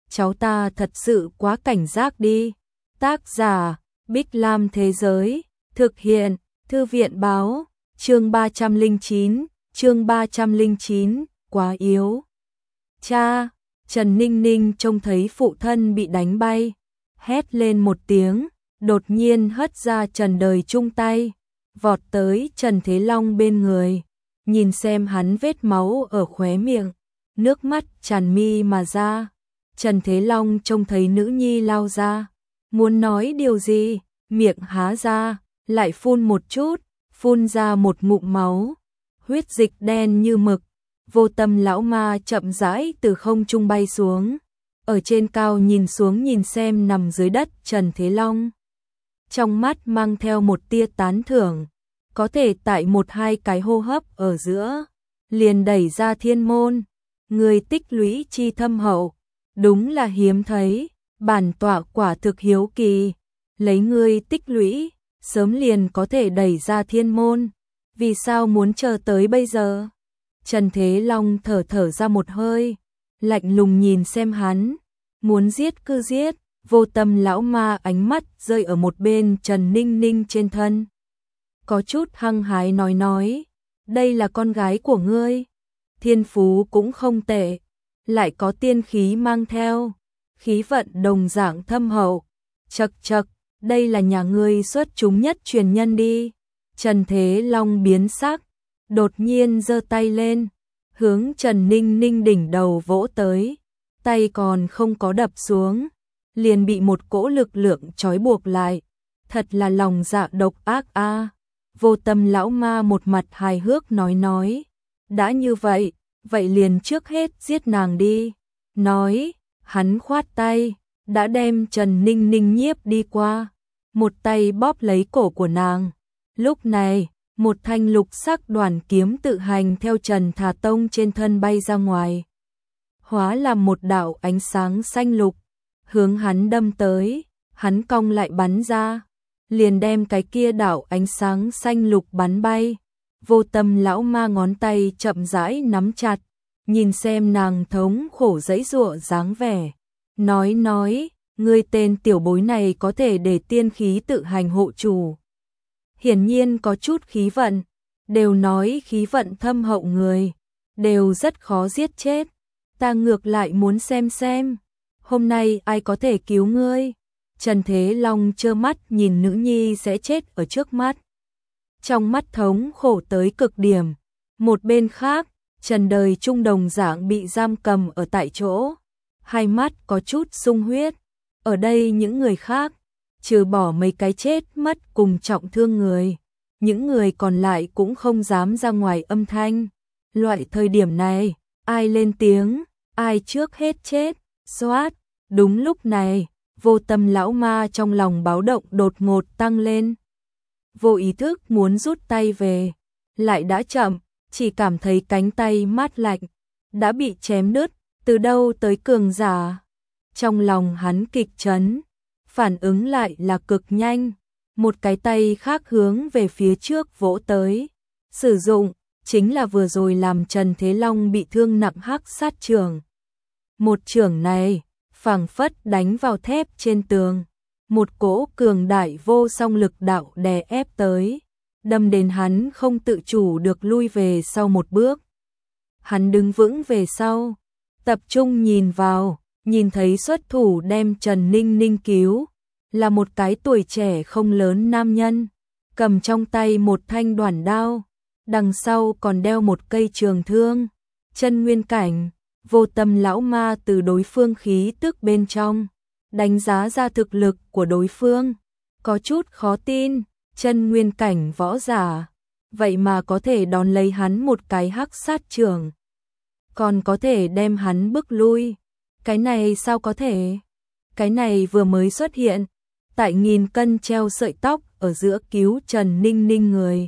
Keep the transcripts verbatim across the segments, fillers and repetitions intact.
cháu ta thật sự quá cảnh giác đi. Tác giả, Bích Lam Thế Giới, thực hiện, Thư viện Báo, chương ba trăm lẻ chín, chương ba trăm lẻ chín, quá yếu. Cha, Trần Ninh Ninh trông thấy phụ thân bị đánh bay, hét lên một tiếng, đột nhiên hất ra Trần Đời Trung tay, vọt tới Trần Thế Long bên người, nhìn xem hắn vết máu ở khóe miệng, nước mắt tràn mi mà ra. Trần Thế Long trông thấy nữ nhi lao ra, muốn nói điều gì, miệng há ra, lại phun một chút, phun ra một ngụm máu, huyết dịch đen như mực. Vô Tâm lão ma chậm rãi từ không trung bay xuống, ở trên cao nhìn xuống nhìn xem nằm dưới đất Trần Thế Long. Trong mắt mang theo một tia tán thưởng, có thể tại một hai cái hô hấp ở giữa, liền đẩy ra thiên môn, người tích lũy chi thâm hậu, đúng là hiếm thấy, bản tọa quả thực hiếu kỳ, lấy ngươi tích lũy, sớm liền có thể đẩy ra thiên môn, vì sao muốn chờ tới bây giờ? Trần Thế Long thở thở ra một hơi, lạnh lùng nhìn xem hắn, muốn giết cứ giết. Vô Tâm lão ma ánh mắt rơi ở một bên Trần Ninh Ninh trên thân, có chút hăng hái nói nói, đây là con gái của ngươi, thiên phú cũng không tệ, lại có tiên khí mang theo, khí vận đồng dạng thâm hậu, chậc chậc, đây là nhà ngươi xuất chúng nhất truyền nhân đi. Trần Thế Long biến sắc, đột nhiên giơ tay lên, hướng Trần Ninh Ninh đỉnh đầu vỗ tới, tay còn không có đập xuống, liền bị một cỗ lực lượng trói buộc lại, thật là lòng dạ độc ác a. À. Vô Tâm lão ma một mặt hài hước nói nói, đã như vậy, vậy liền trước hết giết nàng đi. Nói, hắn khoát tay, đã đem Trần Ninh Ninh nhiếp đi qua, một tay bóp lấy cổ của nàng. Lúc này, một thanh lục sắc đoàn kiếm tự hành theo Trần Thà Tông trên thân bay ra ngoài, hóa làm một đạo ánh sáng xanh lục, hướng hắn đâm tới, hắn cong lại bắn ra, liền đem cái kia đạo ánh sáng xanh lục bắn bay. Vô Tâm lão ma ngón tay chậm rãi nắm chặt, nhìn xem nàng thống khổ giãy giụa dáng vẻ, nói nói, ngươi tên tiểu bối này có thể để tiên khí tự hành hộ chủ, hiển nhiên có chút khí vận, đều nói khí vận thâm hậu người, đều rất khó giết chết, ta ngược lại muốn xem xem, hôm nay ai có thể cứu ngươi. Trần Thế Long trơ mắt nhìn nữ nhi sẽ chết ở trước mắt, trong mắt thống khổ tới cực điểm. Một bên khác, Trần Đời Trung đồng dạng bị giam cầm ở tại chỗ, hai mắt có chút sung huyết. Ở đây những người khác, trừ bỏ mấy cái chết mất cùng trọng thương người, những người còn lại cũng không dám ra ngoài âm thanh. Loại thời điểm này, ai lên tiếng, ai trước hết chết. Xoát, đúng lúc này, Vô Tâm lão ma trong lòng báo động đột ngột tăng lên, vô ý thức muốn rút tay về, lại đã chậm, chỉ cảm thấy cánh tay mát lạnh, đã bị chém đứt. Từ đâu tới cường giả? Trong lòng hắn kịch chấn, phản ứng lại là cực nhanh, một cái tay khác hướng về phía trước vỗ tới, sử dụng chính là vừa rồi làm Trần Thế Long bị thương nặng hắc sát chưởng. Một chưởng này phảng phất đánh vào thép trên tường, một cỗ cường đại vô song lực đạo đè ép tới, đâm đến hắn không tự chủ được lui về sau một bước. Hắn đứng vững về sau, tập trung nhìn vào, nhìn thấy xuất thủ đem Trần Ninh Ninh cứu, là một cái tuổi trẻ không lớn nam nhân, cầm trong tay một thanh đoản đao, đằng sau còn đeo một cây trường thương, chân nguyên cảnh. Vô Tâm lão ma từ đối phương khí tức bên trong đánh giá ra thực lực của đối phương, có chút khó tin, chân nguyên cảnh võ giả, vậy mà có thể đón lấy hắn một cái hắc sát chưởng, còn có thể đem hắn bức lui, cái này sao có thể? Cái này vừa mới xuất hiện, tại nghìn cân treo sợi tóc ở giữa cứu Trần Ninh Ninh người,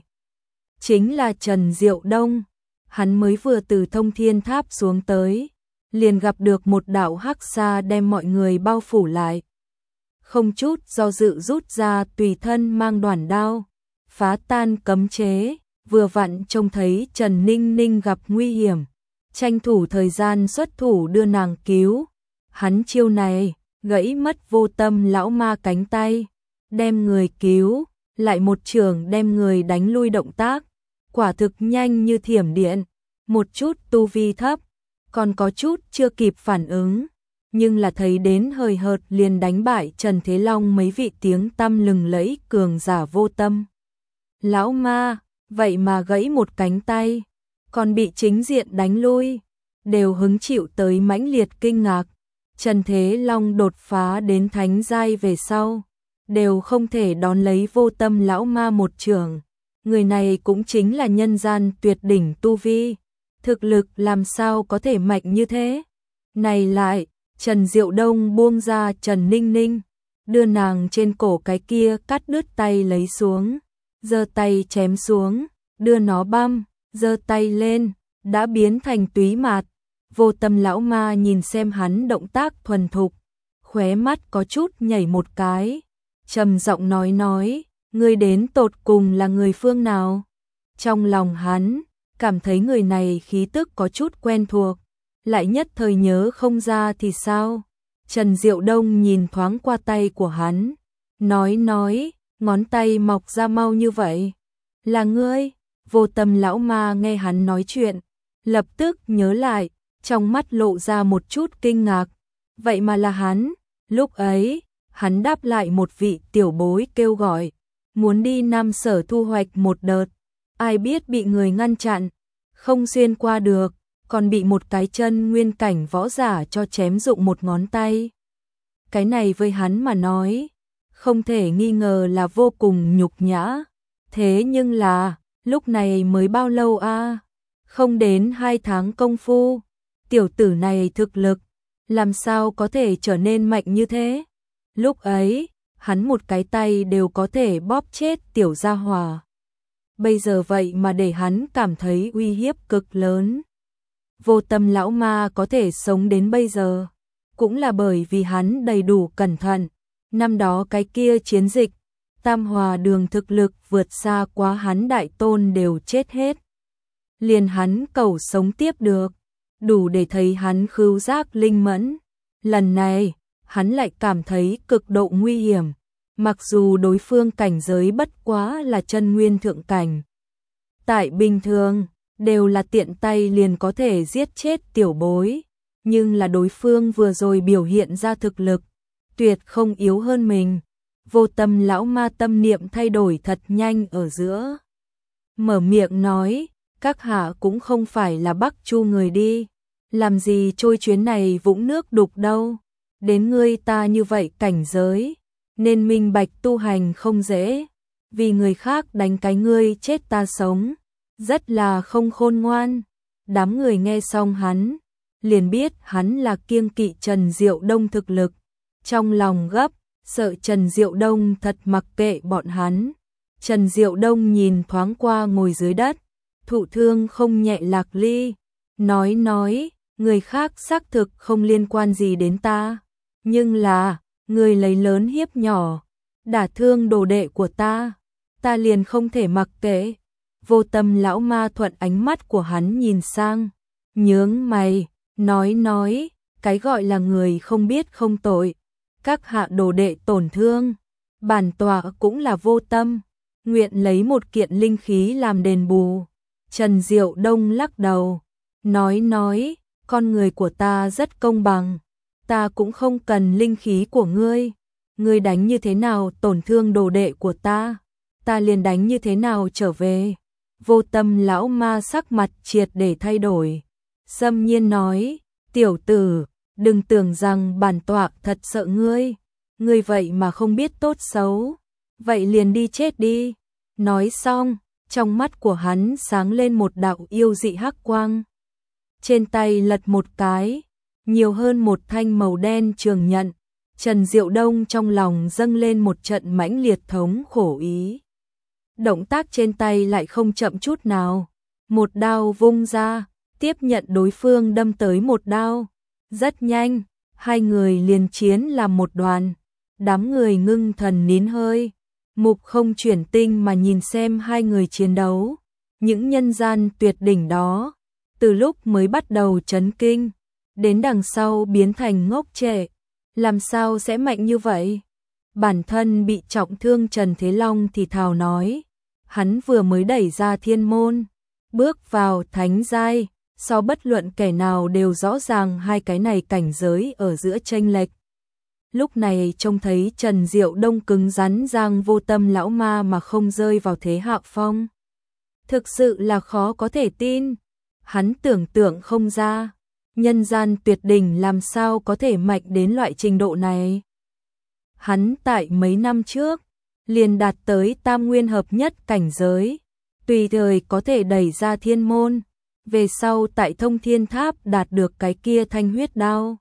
chính là Trần Diệu Đông. Hắn mới vừa từ Thông Thiên Tháp xuống tới, liền gặp được một đạo hắc sa đem mọi người bao phủ lại. Không chút do dự rút ra tùy thân mang đoản đao, phá tan cấm chế, vừa vặn trông thấy Trần Ninh Ninh gặp nguy hiểm, tranh thủ thời gian xuất thủ đưa nàng cứu. hắn chiêu này, gãy mất Vô Tâm lão ma cánh tay, đem người cứu, lại một chưởng đem người đánh lui động tác, quả thực nhanh như thiểm điện, một chút tu vi thấp, còn có chút chưa kịp phản ứng, nhưng là thấy đến hời hợt liền đánh bại Trần Thế Long mấy vị tiếng tăm lừng lẫy cường giả Vô Tâm lão ma, vậy mà gãy một cánh tay, còn bị chính diện đánh lui, đều hứng chịu tới mãnh liệt kinh ngạc. Trần Thế Long đột phá đến thánh giai về sau, đều không thể đón lấy Vô Tâm lão ma một chưởng. Người này cũng chính là nhân gian tuyệt đỉnh tu vi, thực lực làm sao có thể mạnh như thế. Này lại, Trần Diệu Đông buông ra Trần Ninh Ninh, đưa nàng trên cổ cái kia cắt đứt tay lấy xuống, giơ tay chém xuống, đưa nó băm, giơ tay lên, đã biến thành túy mạt. Vô Tâm lão ma nhìn xem hắn động tác thuần thục, khóe mắt có chút nhảy một cái, trầm giọng nói nói, ngươi đến tột cùng là người phương nào? Trong lòng hắn, cảm thấy người này khí tức có chút quen thuộc, lại nhất thời nhớ không ra thì sao? Trần Diệu Đông nhìn thoáng qua tay của hắn, nói nói, ngón tay mọc ra mau như vậy. Là ngươi? Vô Tâm lão ma nghe hắn nói chuyện, lập tức nhớ lại, trong mắt lộ ra một chút kinh ngạc. Vậy mà là hắn, lúc ấy, hắn đáp lại một vị tiểu bối kêu gọi, muốn đi Nam Sở thu hoạch một đợt, ai biết bị người ngăn chặn, không xuyên qua được, còn bị một cái chân nguyên cảnh võ giả cho chém dụng một ngón tay. Cái này với hắn mà nói, không thể nghi ngờ là vô cùng nhục nhã. Thế nhưng là, lúc này mới bao lâu a? À? Không đến hai tháng công phu, tiểu tử này thực lực, làm sao có thể trở nên mạnh như thế? Lúc ấy, hắn một cái tay đều có thể bóp chết tiểu gia hỏa. Bây giờ vậy mà để hắn cảm thấy uy hiếp cực lớn. Vô Tâm lão ma có thể sống đến bây giờ, cũng là bởi vì hắn đầy đủ cẩn thận. Năm đó cái kia chiến dịch, Tam Hòa Đường thực lực vượt xa quá hắn đại tôn đều chết hết. Liền hắn cầu sống tiếp được, đủ để thấy hắn khứu giác linh mẫn. Lần này, hắn lại cảm thấy cực độ nguy hiểm, mặc dù đối phương cảnh giới bất quá là chân nguyên thượng cảnh. Tại bình thường, đều là tiện tay liền có thể giết chết tiểu bối, nhưng là đối phương vừa rồi biểu hiện ra thực lực, tuyệt không yếu hơn mình. Vô Tâm lão ma tâm niệm thay đổi thật nhanh ở giữa. Mở miệng nói, các hạ cũng không phải là Bắc Chu người đi, làm gì trôi chuyến này vũng nước đục đâu. Đến ngươi ta như vậy cảnh giới, nên minh bạch tu hành không dễ, vì người khác đánh cái ngươi chết ta sống, rất là không khôn ngoan. Đám người nghe xong hắn, liền biết hắn là kiêng kỵ Trần Diệu Đông thực lực, trong lòng gấp, sợ Trần Diệu Đông thật mặc kệ bọn hắn. Trần Diệu Đông nhìn thoáng qua ngồi dưới đất, thụ thương không nhẹ Lạc Ly, nói nói, người khác xác thực không liên quan gì đến ta, nhưng là, người lấy lớn hiếp nhỏ, đả thương đồ đệ của ta, ta liền không thể mặc kệ. Vô Tâm lão ma thuận ánh mắt của hắn nhìn sang, nhướng mày, nói nói, cái gọi là người không biết không tội, các hạ đồ đệ tổn thương, bản tọa cũng là vô tâm, nguyện lấy một kiện linh khí làm đền bù. Trần Diệu Đông lắc đầu, nói nói, con người của ta rất công bằng, ta cũng không cần linh khí của ngươi, ngươi đánh như thế nào tổn thương đồ đệ của ta, ta liền đánh như thế nào trở về. Vô Tâm lão ma sắc mặt triệt để thay đổi, xâm nhiên nói, tiểu tử, đừng tưởng rằng bản tọa thật sợ ngươi, ngươi vậy mà không biết tốt xấu, vậy liền đi chết đi. Nói xong, trong mắt của hắn sáng lên một đạo yêu dị hắc quang. Trên tay lật một cái, nhiều hơn một thanh màu đen trường nhận. Trần Diệu Đông trong lòng dâng lên một trận mãnh liệt thống khổ ý. Động tác trên tay lại không chậm chút nào, một đao vung ra, tiếp nhận đối phương đâm tới một đao. Rất nhanh, hai người liền chiến làm một đoàn. Đám người ngưng thần nín hơi, mục không chuyển tinh mà nhìn xem hai người chiến đấu. Những nhân gian tuyệt đỉnh đó, từ lúc mới bắt đầu chấn kinh, đến đằng sau biến thành ngốc trệ, làm sao sẽ mạnh như vậy? Bản thân bị trọng thương Trần Thế Long thì thào nói, hắn vừa mới đẩy ra thiên môn, bước vào thánh giai, so bất luận kẻ nào đều rõ ràng hai cái này cảnh giới ở giữa chênh lệch. Lúc này trông thấy Trần Diệu Đông cứng rắn Giang Vô Tâm lão ma mà không rơi vào thế hạ phong. Thực sự là khó có thể tin, hắn tưởng tượng không ra, nhân gian tuyệt đỉnh làm sao có thể mạnh đến loại trình độ này. Hắn tại mấy năm trước, liền đạt tới tam nguyên hợp nhất cảnh giới, tùy thời có thể đẩy ra thiên môn, về sau tại Thông Thiên Tháp đạt được cái kia thanh huyết đao.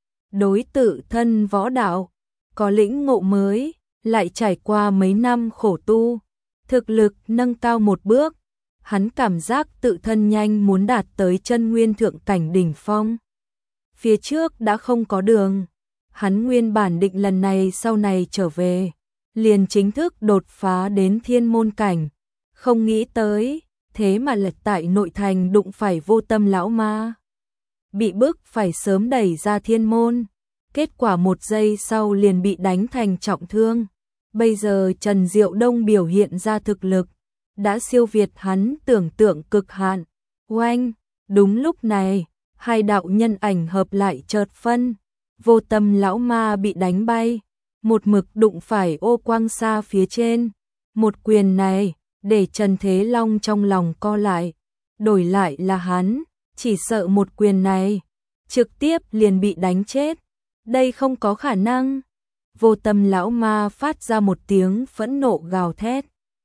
Đối tự thân võ đạo, có lĩnh ngộ mới, lại trải qua mấy năm khổ tu, thực lực nâng cao một bước, hắn cảm giác tự thân nhanh muốn đạt tới chân nguyên thượng cảnh đỉnh phong. Phía trước đã không có đường, hắn nguyên bản định lần này sau này trở về, liền chính thức đột phá đến thiên môn cảnh, không nghĩ tới, thế mà lật tại nội thành đụng phải Vô Tâm lão ma. Bị bức phải sớm đẩy ra thiên môn, kết quả một giây sau liền bị đánh thành trọng thương. Bây giờ Trần Diệu Đông biểu hiện ra thực lực, đã siêu việt hắn tưởng tượng cực hạn. Oanh, đúng lúc này, hai đạo nhân ảnh hợp lại chợt phân, Vô Tâm lão ma bị đánh bay, một mực đụng phải ô quang xa phía trên. Một quyền này, để Trần Thế Long trong lòng co lại, đổi lại là hắn, chỉ sợ một quyền này, trực tiếp liền bị đánh chết. Đây không có khả năng. Vô Tâm lão ma phát ra một tiếng phẫn nộ gào thét,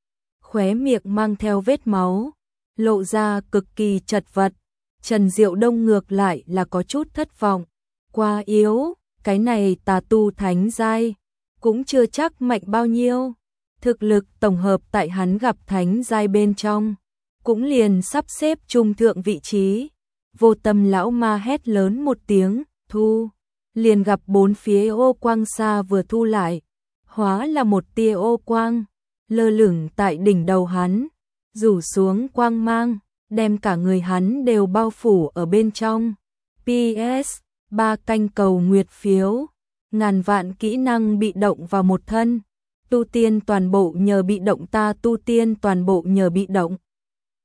khóe miệng mang theo vết máu, lộ ra cực kỳ chật vật. Trần Diệu Đông ngược lại là có chút thất vọng, quá yếu, cái này tà tu thánh giai, cũng chưa chắc mạnh bao nhiêu. Thực lực tổng hợp tại hắn gặp thánh giai bên trong, cũng liền sắp xếp trung thượng vị trí. Vô Tâm lão ma hét lớn một tiếng, thu, liền gặp bốn phía ô quang xa vừa thu lại, hóa là một tia ô quang, lơ lửng tại đỉnh đầu hắn, rủ xuống quang mang, đem cả người hắn đều bao phủ ở bên trong. pê ét, ba canh cầu nguyệt phiếu, ngàn vạn kỹ năng bị động vào một thân, tu tiên toàn bộ nhờ bị động ta tu tiên toàn bộ nhờ bị động.